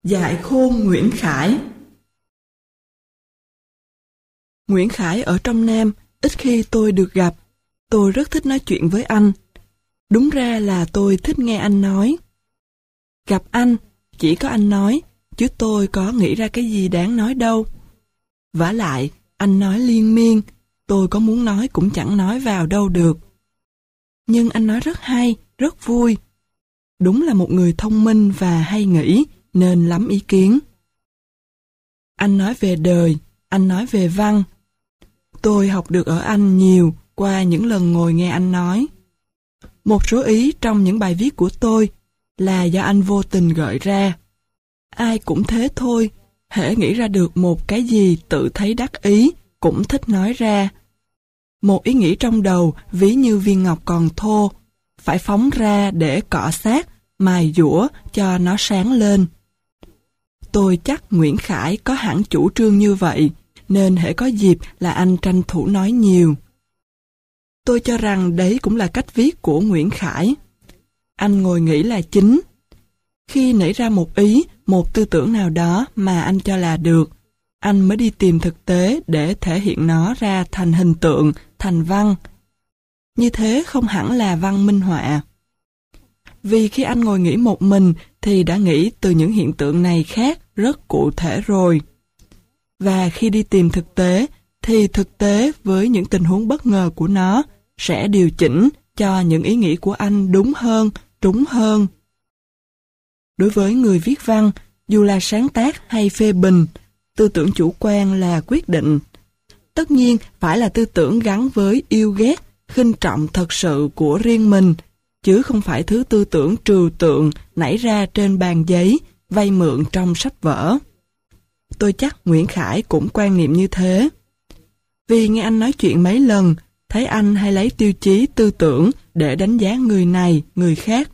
Dại khôn Nguyễn Khải. Nguyễn Khải ở trong Nam, ít khi tôi được gặp. Tôi rất thích nói chuyện với anh. Đúng ra là tôi thích nghe anh nói. Gặp anh, chỉ có anh nói, chứ tôi có nghĩ ra cái gì đáng nói đâu. Vả lại, anh nói liên miên, tôi có muốn nói cũng chẳng nói vào đâu được. Nhưng anh nói rất hay, rất vui. Đúng là một người thông minh và hay nghĩ, nên lắm ý kiến. Anh nói về đời, anh nói về văn. Tôi học được ở anh nhiều qua những lần ngồi nghe anh nói. Một số ý trong những bài viết của tôi là do anh vô tình gợi ra. Ai cũng thế thôi, hễ nghĩ ra được một cái gì tự thấy đắc ý, cũng thích nói ra. Một ý nghĩ trong đầu ví như viên ngọc còn thô, phải phóng ra để cọ sát, mài dũa cho nó sáng lên. Tôi chắc Nguyễn Khải có hẳn chủ trương như vậy, nên hễ có dịp là anh tranh thủ nói nhiều. Tôi cho rằng đấy cũng là cách viết của Nguyễn Khải. Anh ngồi nghĩ là chính. Khi nảy ra một ý, một tư tưởng nào đó mà anh cho là được, anh mới đi tìm thực tế để thể hiện nó ra thành hình tượng, thành văn. Như thế không hẳn là văn minh họa. Vì khi anh ngồi nghĩ một mình thì đã nghĩ từ những hiện tượng này khác rất cụ thể rồi. Và khi đi tìm thực tế thì thực tế với những tình huống bất ngờ của nó sẽ điều chỉnh cho những ý nghĩ của anh đúng hơn, trúng hơn. Đối với người viết văn, dù là sáng tác hay phê bình, tư tưởng chủ quan là quyết định. Tất nhiên phải là tư tưởng gắn với yêu ghét, khinh trọng thật sự của riêng mình, chứ không phải thứ tư tưởng trừu tượng nảy ra trên bàn giấy, vay mượn trong sách vở. Tôi chắc Nguyễn Khải cũng quan niệm như thế. Vì nghe anh nói chuyện mấy lần, thấy anh hay lấy tiêu chí tư tưởng để đánh giá người này, người khác.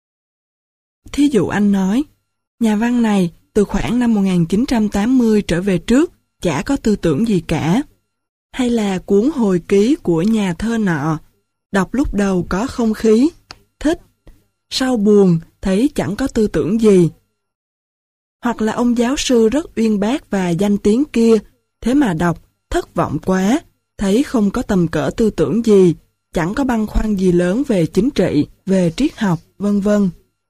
Thí dụ anh nói, nhà văn này từ khoảng năm 1980 trở về trước chả có tư tưởng gì cả. Hay là cuốn hồi ký của nhà thơ nọ, đọc lúc đầu có không khí, thích, sau buồn thấy chẳng có tư tưởng gì. Hoặc là ông giáo sư rất uyên bác và danh tiếng kia, thế mà đọc thất vọng quá, thấy không có tầm cỡ tư tưởng gì, chẳng có băn khoăn gì lớn về chính trị, về triết học, vân vân.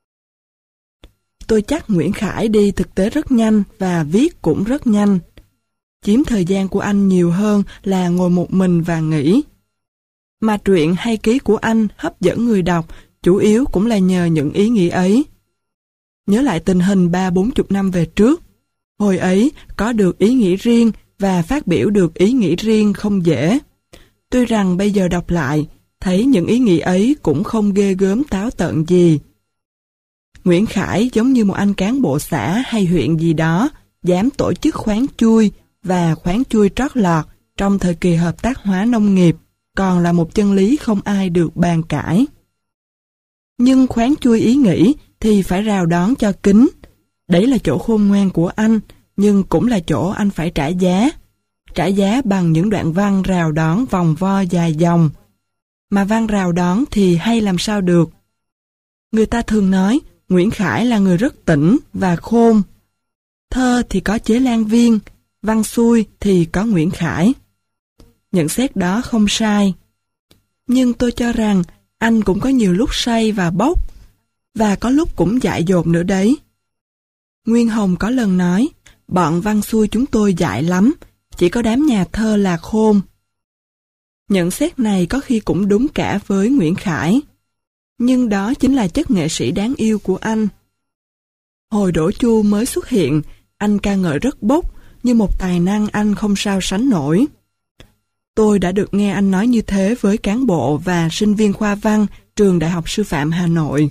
Tôi chắc Nguyễn Khải đi thực tế rất nhanh và viết cũng rất nhanh. Chiếm thời gian của anh nhiều hơn là ngồi một mình và nghĩ. Mà truyện hay ký của anh hấp dẫn người đọc, chủ yếu cũng là nhờ những ý nghĩ ấy. Nhớ lại tình hình 30-40 năm về trước, hồi ấy có được ý nghĩ riêng và phát biểu được ý nghĩ riêng không dễ. Tuy rằng bây giờ đọc lại, thấy những ý nghĩ ấy cũng không ghê gớm táo tợn gì. Nguyễn Khải giống như một anh cán bộ xã hay huyện gì đó, dám tổ chức khoán chui và khoán chui trót lọt trong thời kỳ hợp tác hóa nông nghiệp, còn là một chân lý không ai được bàn cãi. Nhưng khoán chui ý nghĩ thì phải rào đón cho kín. Đấy là chỗ khôn ngoan của anh, nhưng cũng là chỗ anh phải trả giá. Trả giá bằng những đoạn văn rào đón vòng vo dài dòng. Mà văn rào đón thì hay làm sao được. Người ta thường nói Nguyễn Khải là người rất tỉnh và khôn. Thơ thì có Chế Lan Viên, văn xuôi thì có Nguyễn Khải. Nhận xét đó không sai. Nhưng tôi cho rằng anh cũng có nhiều lúc say và bốc, và có lúc cũng dại dột nữa đấy. Nguyên Hồng có lần nói, bọn văn xuôi chúng tôi dại lắm, chỉ có đám nhà thơ là khôn. Nhận xét này có khi cũng đúng cả với Nguyễn Khải. Nhưng đó chính là chất nghệ sĩ đáng yêu của anh. Hồi Đỗ Chu mới xuất hiện, anh ca ngợi rất bốc, như một tài năng anh không sao sánh nổi. Tôi đã được nghe anh nói như thế với cán bộ và sinh viên khoa văn trường Đại học Sư phạm Hà Nội.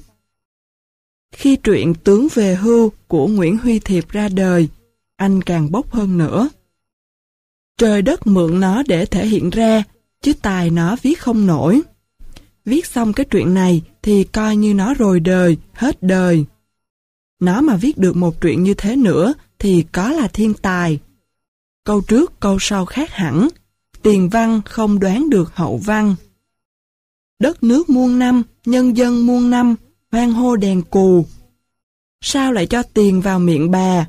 Khi truyện Tướng về hưu của Nguyễn Huy Thiệp ra đời, anh càng bốc hơn nữa. Trời đất mượn nó để thể hiện ra, chứ tài nó viết không nổi. Viết xong cái truyện này thì coi như nó rồi đời, hết đời. Nó mà viết được một truyện như thế nữa thì có là thiên tài. Câu trước câu sau khác hẳn, tiền văn không đoán được hậu văn. Đất nước muôn năm, nhân dân muôn năm, hoan hô đèn cù. Sao lại cho tiền vào miệng bà?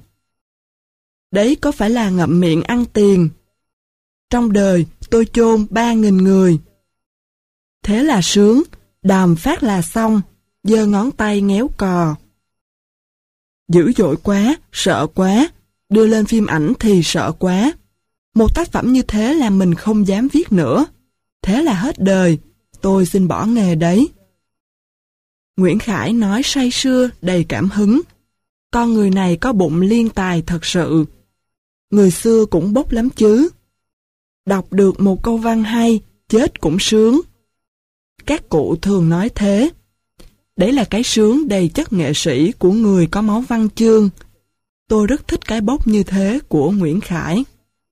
Đấy có phải là ngậm miệng ăn tiền? Trong đời tôi chôn 3.000 người. Thế là sướng, đàm phát là xong, giơ ngón tay ngéo cò. Dữ dội quá, sợ quá, đưa lên phim ảnh thì sợ quá. Một tác phẩm như thế là mình không dám viết nữa. Thế là hết đời, tôi xin bỏ nghề đấy. Nguyễn Khải nói say sưa, đầy cảm hứng. Con người này có bụng liên tài thật sự. Người xưa cũng bốc lắm chứ. Đọc được một câu văn hay, chết cũng sướng. Các cụ thường nói thế. Đấy là cái sướng đầy chất nghệ sĩ của người có máu văn chương. Tôi rất thích cái bốc như thế của Nguyễn Khải.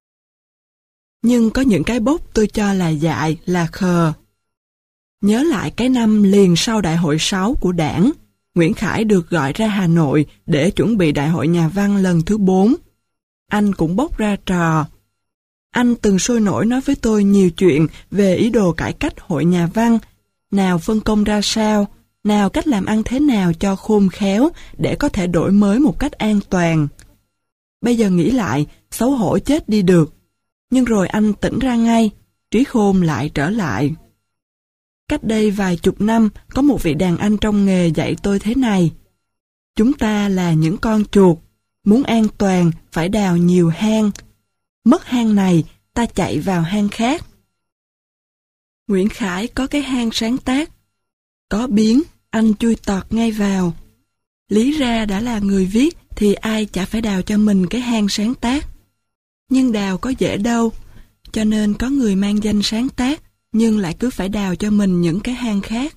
Nhưng có những cái bốc tôi cho là dại, là khờ. Nhớ lại cái năm liền sau Đại hội 6 của Đảng, Nguyễn Khải được gọi ra Hà Nội để chuẩn bị Đại hội Nhà văn lần thứ 4. Anh cũng bốc ra trò. Anh từng sôi nổi nói với tôi nhiều chuyện về ý đồ cải cách hội nhà văn, nào phân công ra sao, nào cách làm ăn thế nào cho khôn khéo để có thể đổi mới một cách an toàn. Bây giờ nghĩ lại, xấu hổ chết đi được. Nhưng rồi anh tỉnh ra ngay, trí khôn lại trở lại. Cách đây vài chục năm, có một vị đàn anh trong nghề dạy tôi thế này. Chúng ta là những con chuột, muốn an toàn phải đào nhiều hang. Mất hang này, ta chạy vào hang khác. Nguyễn Khải có cái hang sáng tác. Có biến, anh chui tọt ngay vào. Lý ra đã là người viết thì ai chả phải đào cho mình cái hang sáng tác. Nhưng đào có dễ đâu, cho nên có người mang danh sáng tác nhưng lại cứ phải đào cho mình những cái hang khác.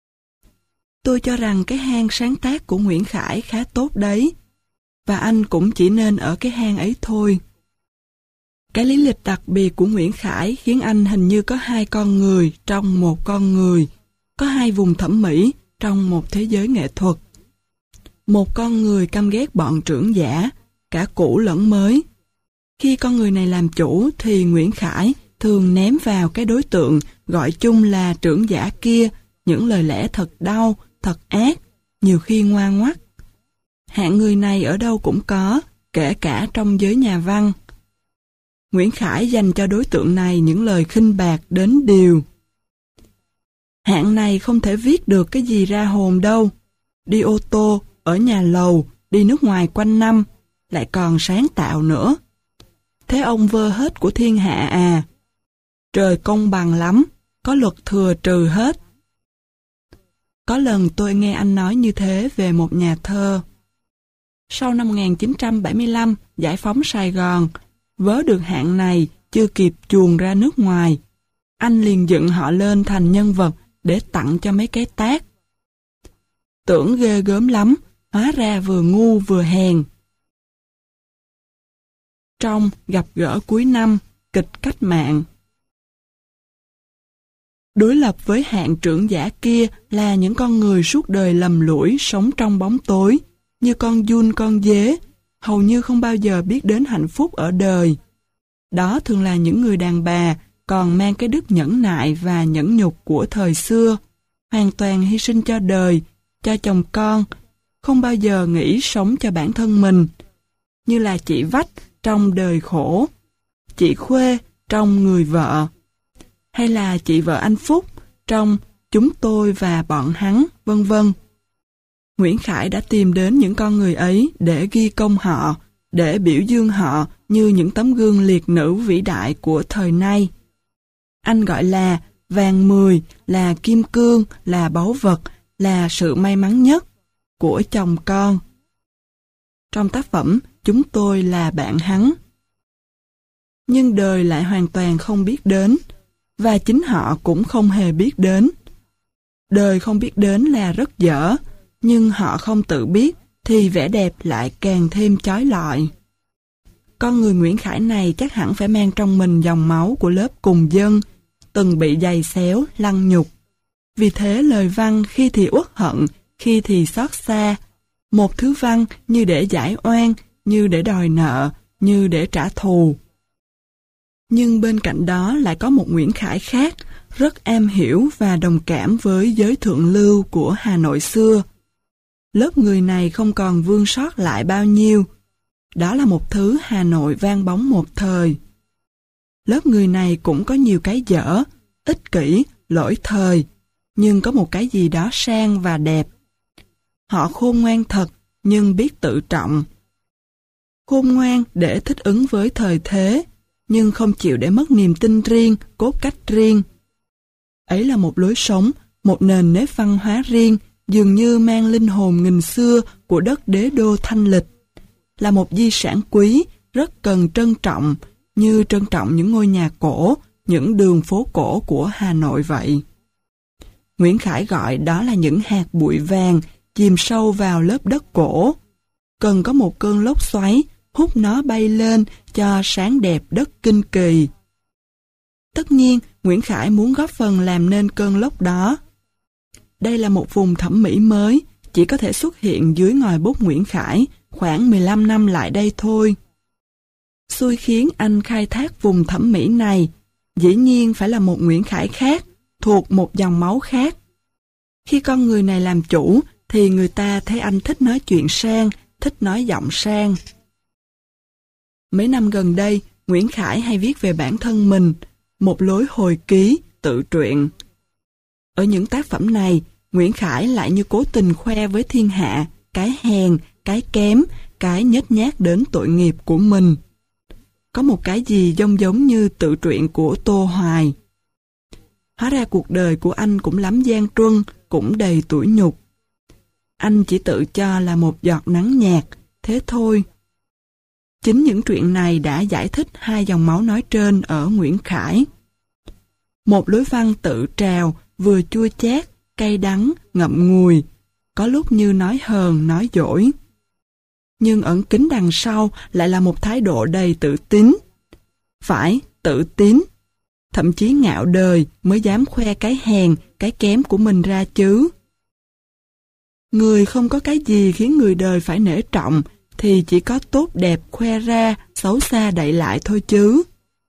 Tôi cho rằng cái hang sáng tác của Nguyễn Khải khá tốt đấy, và anh cũng chỉ nên ở cái hang ấy thôi. Cái lý lịch đặc biệt của Nguyễn Khải khiến anh hình như có 2 con người trong một con người, có 2 vùng thẩm mỹ trong một thế giới nghệ thuật. Một con người căm ghét bọn trưởng giả, cả cũ lẫn mới. Khi con người này làm chủ thì Nguyễn Khải thường ném vào cái đối tượng gọi chung là trưởng giả kia những lời lẽ thật đau, thật ác, nhiều khi ngoan ngoắt. Hạng người này ở đâu cũng có, kể cả trong giới nhà văn. Nguyễn Khải dành cho đối tượng này những lời khinh bạc đến điều. Hạng này không thể viết được cái gì ra hồn đâu. Đi ô tô, ở nhà lầu, đi nước ngoài quanh năm, lại còn sáng tạo nữa. Thế ông vơ hết của thiên hạ à? Trời công bằng lắm, có luật thừa trừ hết. Có lần tôi nghe anh nói như thế về một nhà thơ. Sau năm 1975, giải phóng Sài Gòn, vớ được hạng này chưa kịp chuồn ra nước ngoài. Anh liền dựng họ lên thành nhân vật để tặng cho mấy cái tát. Tưởng ghê gớm lắm, hóa ra vừa ngu vừa hèn. Trong Gặp gỡ cuối năm, kịch cách mạng. Đối lập với hạng trưởng giả kia là những con người suốt đời lầm lũi sống trong bóng tối, như con giun con dế, hầu như không bao giờ biết đến hạnh phúc ở đời. Đó thường là những người đàn bà còn mang cái đức nhẫn nại và nhẫn nhục của thời xưa, hoàn toàn hy sinh cho đời, cho chồng con, không bao giờ nghĩ sống cho bản thân mình, như là chị Vách trong Đời Khổ, chị Khuê trong Người Vợ, hay là chị vợ anh Phúc trong Chúng Tôi và Bọn Hắn, vân vân. Nguyễn Khải đã tìm đến những con người ấy để ghi công họ, để biểu dương họ như những tấm gương liệt nữ vĩ đại của thời nay. Anh gọi là vàng 10, là kim cương, là báu vật, là sự may mắn nhất của chồng con. Trong tác phẩm Chúng Tôi là Bạn Hắn. Nhưng đời lại hoàn toàn không biết đến, và chính họ cũng không hề biết đến. Đời không biết đến là rất dở, nhưng họ không tự biết thì vẻ đẹp lại càng thêm chói lọi. Con người Nguyễn Khải này chắc hẳn phải mang trong mình dòng máu của lớp cùng dân, từng bị giày xéo, lăng nhục. Vì thế lời văn khi thì uất hận, khi thì xót xa. Một thứ văn như để giải oan, như để đòi nợ, như để trả thù. Nhưng bên cạnh đó lại có một Nguyễn Khải khác, rất am hiểu và đồng cảm với giới thượng lưu của Hà Nội xưa. Lớp người này không còn vương sót lại bao nhiêu. Đó là một thứ Hà Nội vang bóng một thời. Lớp người này cũng có nhiều cái dở, ích kỷ, lỗi thời, nhưng có một cái gì đó sang và đẹp. Họ khôn ngoan thật, nhưng biết tự trọng. Khôn ngoan để thích ứng với thời thế, nhưng không chịu để mất niềm tin riêng, cốt cách riêng. Ấy là một lối sống, một nền nếp văn hóa riêng, dường như mang linh hồn nghìn xưa của đất đế đô thanh lịch. Là một di sản quý, rất cần trân trọng, như trân trọng những ngôi nhà cổ, những đường phố cổ của Hà Nội vậy. Nguyễn Khải gọi đó là những hạt bụi vàng chìm sâu vào lớp đất cổ. Cần có một cơn lốc xoáy hút nó bay lên cho sáng đẹp đất kinh kỳ. Tất nhiên, Nguyễn Khải muốn góp phần làm nên cơn lốc đó. Đây là một vùng thẩm mỹ mới, chỉ có thể xuất hiện dưới ngòi bút Nguyễn Khải khoảng 15 năm lại đây thôi. Xui khiến anh khai thác vùng thẩm mỹ này, dĩ nhiên phải là một Nguyễn Khải khác, thuộc một dòng máu khác. Khi con người này làm chủ, thì người ta thấy anh thích nói chuyện sang, thích nói giọng sang. Mấy năm gần đây, Nguyễn Khải hay viết về bản thân mình, một lối hồi ký, tự truyện. Ở những tác phẩm này, Nguyễn Khải lại như cố tình khoe với thiên hạ cái hèn, cái kém, cái nhếch nhác đến tội nghiệp của mình. Có một cái gì giống như tự truyện của Tô Hoài. Hóa ra cuộc đời của anh cũng lắm gian truân, cũng đầy tủi nhục. Anh chỉ tự cho là một giọt nắng nhạt, thế thôi. Chính những chuyện này đã giải thích hai dòng máu nói trên ở Nguyễn Khải. Một lối văn tự trào, vừa chua chát, cay đắng, ngậm ngùi, có lúc như nói hờn, nói dỗi. Nhưng ẩn kín đằng sau lại là một thái độ đầy tự tín. Phải, tự tín. Thậm chí ngạo đời mới dám khoe cái hèn, cái kém của mình ra chứ. Người không có cái gì khiến người đời phải nể trọng, thì chỉ có tốt đẹp khoe ra, xấu xa đậy lại thôi chứ.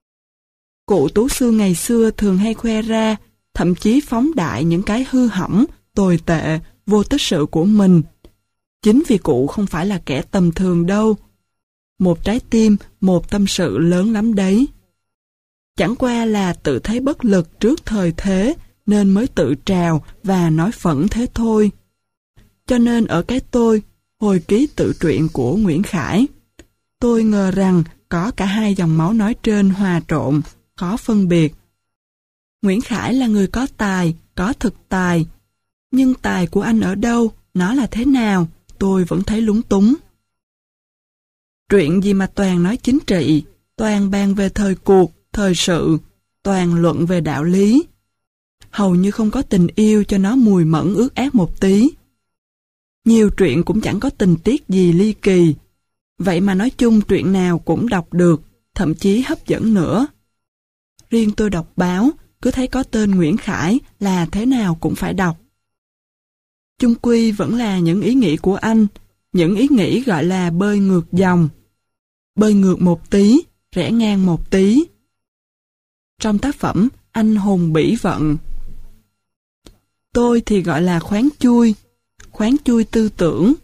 Cụ Tú Xương ngày xưa thường hay khoe ra, thậm chí phóng đại những cái hư hỏng, tồi tệ, vô tích sự của mình. Chính vì cụ không phải là kẻ tầm thường đâu. Một trái tim, một tâm sự lớn lắm đấy. Chẳng qua là tự thấy bất lực trước thời thế, nên mới tự trào và nói phẫn thế thôi. Cho nên ở cái tôi, hồi ký tự truyện của Nguyễn Khải, tôi ngờ rằng có cả hai dòng máu nói trên hòa trộn, khó phân biệt. Nguyễn Khải là người có tài, có thực tài. Nhưng tài của anh ở đâu, nó là thế nào, tôi vẫn thấy lúng túng. Truyện gì mà toàn nói chính trị, toàn bàn về thời cuộc, thời sự, toàn luận về đạo lý. Hầu như không có tình yêu cho nó mùi mẫn ướt át một tí. Nhiều truyện cũng chẳng có tình tiết gì ly kỳ. Vậy mà nói chung truyện nào cũng đọc được, thậm chí hấp dẫn nữa. Riêng tôi đọc báo, cứ thấy có tên Nguyễn Khải là thế nào cũng phải đọc. Chung quy vẫn là những ý nghĩ của anh, những ý nghĩ gọi là bơi ngược dòng. Bơi ngược một tí, rẽ ngang một tí. Trong tác phẩm Anh hùng bỉ vận, tôi thì gọi là khoáng chui tư tưởng.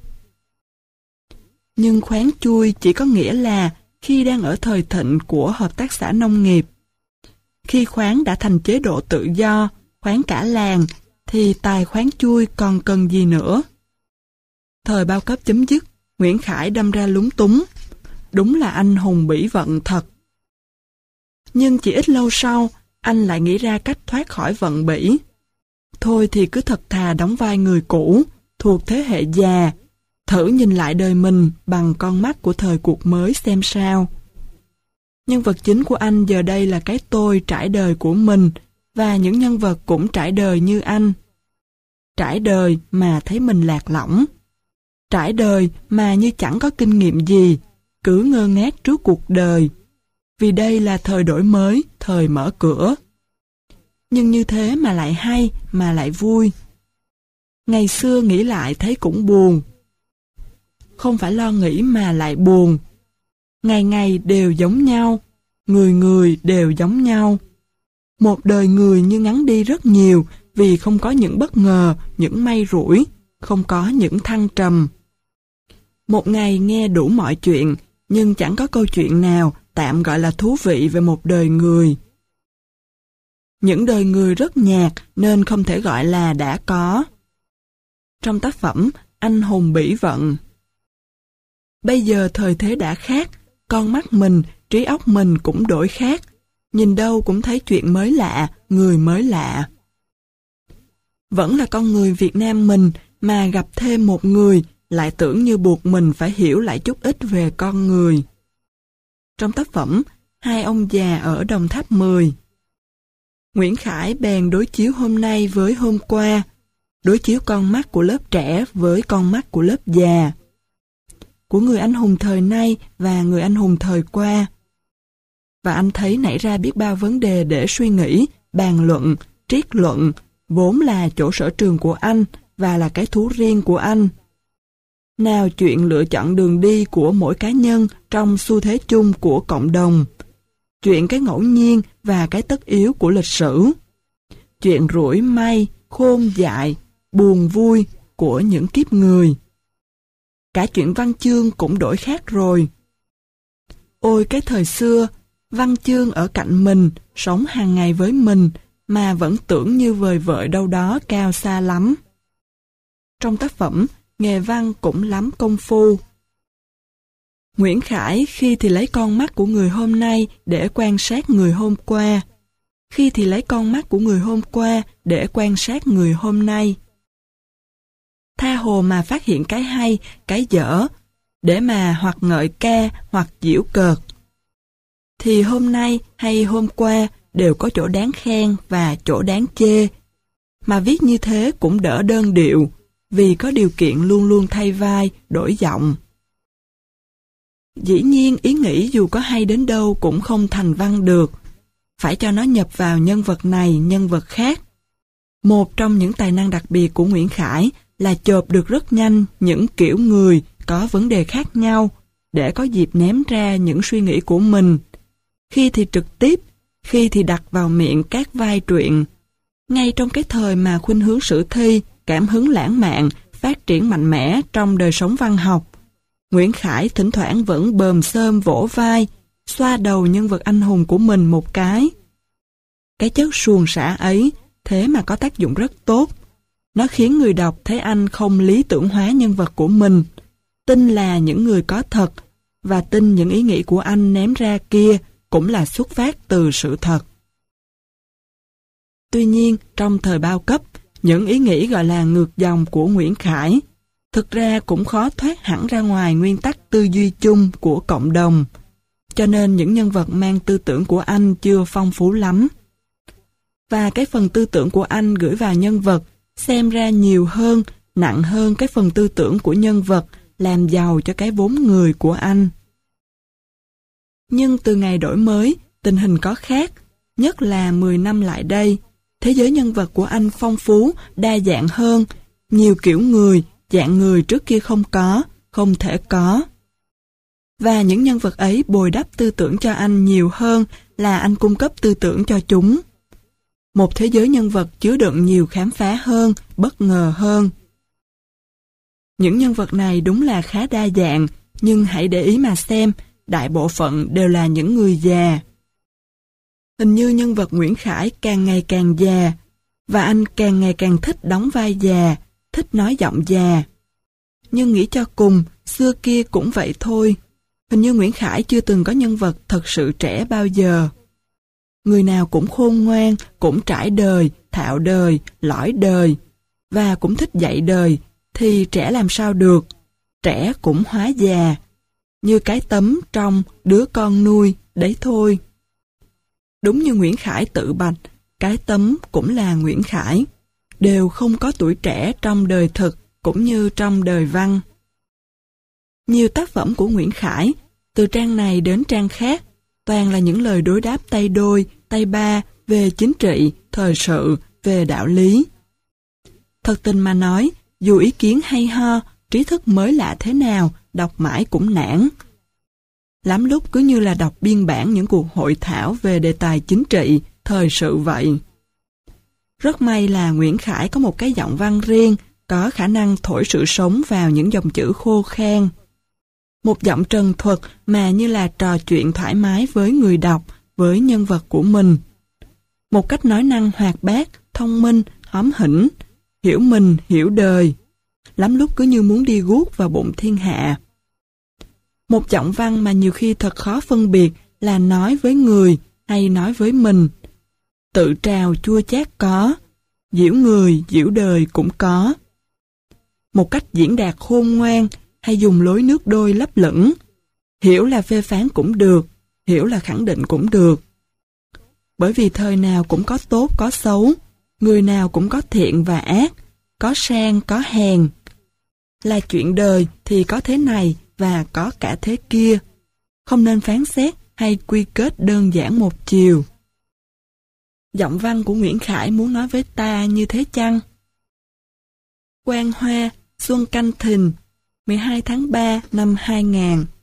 Nhưng khoáng chui chỉ có nghĩa là khi đang ở thời thịnh của hợp tác xã nông nghiệp. Khi khoáng đã thành chế độ tự do, khoáng cả làng, thì tài khoáng chui còn cần gì nữa. Thời bao cấp chấm dứt, Nguyễn Khải đâm ra lúng túng. Đúng là anh hùng bỉ vận thật. Nhưng chỉ ít lâu sau, anh lại nghĩ ra cách thoát khỏi vận bỉ. Thôi thì cứ thật thà đóng vai người cũ, thuộc thế hệ già, thử nhìn lại đời mình bằng con mắt của thời cuộc mới xem sao. Nhân vật chính của anh giờ đây là cái tôi trải đời của mình, và những nhân vật cũng trải đời như anh. Trải đời mà thấy mình lạc lõng. Trải đời mà như chẳng có kinh nghiệm gì, cứ ngơ ngác trước cuộc đời. Vì đây là thời đổi mới, thời mở cửa. Nhưng như thế mà lại hay, mà lại vui. Ngày xưa nghĩ lại thấy cũng buồn. Không phải lo nghĩ mà lại buồn. Ngày ngày đều giống nhau, người người đều giống nhau. Một đời người như ngắn đi rất nhiều vì không có những bất ngờ, những may rủi, không có những thăng trầm. Một ngày nghe đủ mọi chuyện, nhưng chẳng có câu chuyện nào tạm gọi là thú vị về một đời người. Những đời người rất nhạt nên không thể gọi là đã có. Trong tác phẩm Anh hùng bỉ vận. Bây giờ thời thế đã khác, con mắt mình, trí óc mình cũng đổi khác. Nhìn đâu cũng thấy chuyện mới lạ, người mới lạ. Vẫn là con người Việt Nam mình mà gặp thêm một người lại tưởng như buộc mình phải hiểu lại chút ít về con người. Trong tác phẩm Hai ông già ở Đồng Tháp 10, Nguyễn Khải bèn đối chiếu hôm nay với hôm qua, đối chiếu con mắt của lớp trẻ với con mắt của lớp già, của người anh hùng thời nay và người anh hùng thời qua. Và anh thấy nảy ra biết bao vấn đề để suy nghĩ, bàn luận, triết luận, vốn là chỗ sở trường của anh và là cái thú riêng của anh. Nào chuyện lựa chọn đường đi của mỗi cá nhân trong xu thế chung của cộng đồng, chuyện cái ngẫu nhiên và cái tất yếu của lịch sử, chuyện rủi may, khôn dại, buồn vui của những kiếp người. Cả chuyện văn chương cũng đổi khác rồi. Ôi cái thời xưa, văn chương ở cạnh mình, sống hàng ngày với mình, mà vẫn tưởng như vời vợi đâu đó cao xa lắm. Trong tác phẩm, nghề văn cũng lắm công phu. Nguyễn Khải khi thì lấy con mắt của người hôm nay để quan sát người hôm qua, khi thì lấy con mắt của người hôm qua để quan sát người hôm nay. Tha hồ mà phát hiện cái hay, cái dở, để mà hoặc ngợi ca hoặc giễu cợt. Thì hôm nay hay hôm qua đều có chỗ đáng khen và chỗ đáng chê. Mà viết như thế cũng đỡ đơn điệu, vì có điều kiện luôn luôn thay vai, đổi giọng. Dĩ nhiên ý nghĩ dù có hay đến đâu cũng không thành văn được, phải cho nó nhập vào nhân vật này, nhân vật khác. Một trong những tài năng đặc biệt của Nguyễn Khải là chộp được rất nhanh những kiểu người có vấn đề khác nhau, để có dịp ném ra những suy nghĩ của mình. Khi thì trực tiếp, khi thì đặt vào miệng các vai truyện. Ngay trong cái thời mà khuynh hướng sử thi, cảm hứng lãng mạn, phát triển mạnh mẽ trong đời sống văn học, Nguyễn Khải thỉnh thoảng vẫn bờm xơm vỗ vai, xoa đầu nhân vật anh hùng của mình một cái. Cái chất suồng sã ấy, thế mà có tác dụng rất tốt. Nó khiến người đọc thấy anh không lý tưởng hóa nhân vật của mình, tin là những người có thật, và tin những ý nghĩ của anh ném ra kia cũng là xuất phát từ sự thật. Tuy nhiên, trong thời bao cấp, những ý nghĩ gọi là ngược dòng của Nguyễn Khải thực ra cũng khó thoát hẳn ra ngoài nguyên tắc tư duy chung của cộng đồng, cho nên những nhân vật mang tư tưởng của anh chưa phong phú lắm. Và cái phần tư tưởng của anh gửi vào nhân vật xem ra nhiều hơn, nặng hơn cái phần tư tưởng của nhân vật làm giàu cho cái vốn người của anh. Nhưng từ ngày đổi mới, tình hình có khác, nhất là 10 năm lại đây, thế giới nhân vật của anh phong phú, đa dạng hơn, nhiều kiểu người, dạng người trước kia không có, không thể có. Và những nhân vật ấy bồi đắp tư tưởng cho anh nhiều hơn là anh cung cấp tư tưởng cho chúng. Một thế giới nhân vật chứa đựng nhiều khám phá hơn, bất ngờ hơn. Những nhân vật này đúng là khá đa dạng, nhưng hãy để ý mà xem, đại bộ phận đều là những người già. Hình như nhân vật Nguyễn Khải càng ngày càng già, và anh càng ngày càng thích đóng vai già, thích nói giọng già. Nhưng nghĩ cho cùng, xưa kia cũng vậy thôi. Hình như Nguyễn Khải chưa từng có nhân vật thật sự trẻ bao giờ. Người nào cũng khôn ngoan, cũng trải đời, thạo đời, lõi đời, và cũng thích dạy đời, thì trẻ làm sao được, trẻ cũng hóa già, như cái tấm trong đứa con nuôi, đấy thôi. Đúng như Nguyễn Khải tự bạch, cái tấm cũng là Nguyễn Khải, đều không có tuổi trẻ trong đời thực cũng như trong đời văn. Nhiều tác phẩm của Nguyễn Khải, từ trang này đến trang khác, toàn là những lời đối đáp tay đôi, tay ba về chính trị, thời sự, về đạo lý. Thật tình mà nói, dù ý kiến hay ho, trí thức mới lạ thế nào, đọc mãi cũng nản. Lắm lúc cứ như là đọc biên bản những cuộc hội thảo về đề tài chính trị, thời sự vậy. Rất may là Nguyễn Khải có một cái giọng văn riêng, có khả năng thổi sự sống vào những dòng chữ khô khan. Một giọng trần thuật mà như là trò chuyện thoải mái với người đọc, với nhân vật của mình. Một cách nói năng hoạt bát, thông minh, hóm hỉnh, hiểu mình, hiểu đời. Lắm lúc cứ như muốn đi guốc vào bụng thiên hạ. Một giọng văn mà nhiều khi thật khó phân biệt là nói với người hay nói với mình. Tự trào chua chát có, giễu người, giễu đời cũng có. Một cách diễn đạt khôn ngoan hay dùng lối nước đôi lấp lửng. Hiểu là phê phán cũng được, hiểu là khẳng định cũng được. Bởi vì thời nào cũng có tốt có xấu, người nào cũng có thiện và ác, có sang có hèn. Là chuyện đời thì có thế này và có cả thế kia. Không nên phán xét hay quy kết đơn giản một chiều. Giọng văn của Nguyễn Khải muốn nói với ta như thế chăng? Quan Hoa, Xuân Canh Thìn, 12 tháng 3 năm 2000.